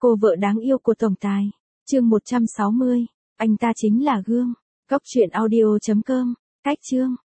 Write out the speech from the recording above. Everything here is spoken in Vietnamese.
Cô vợ đáng yêu của tổng tài. Chương 160. Anh ta chính là gương. Cốc truyện audio.com. Cách chương.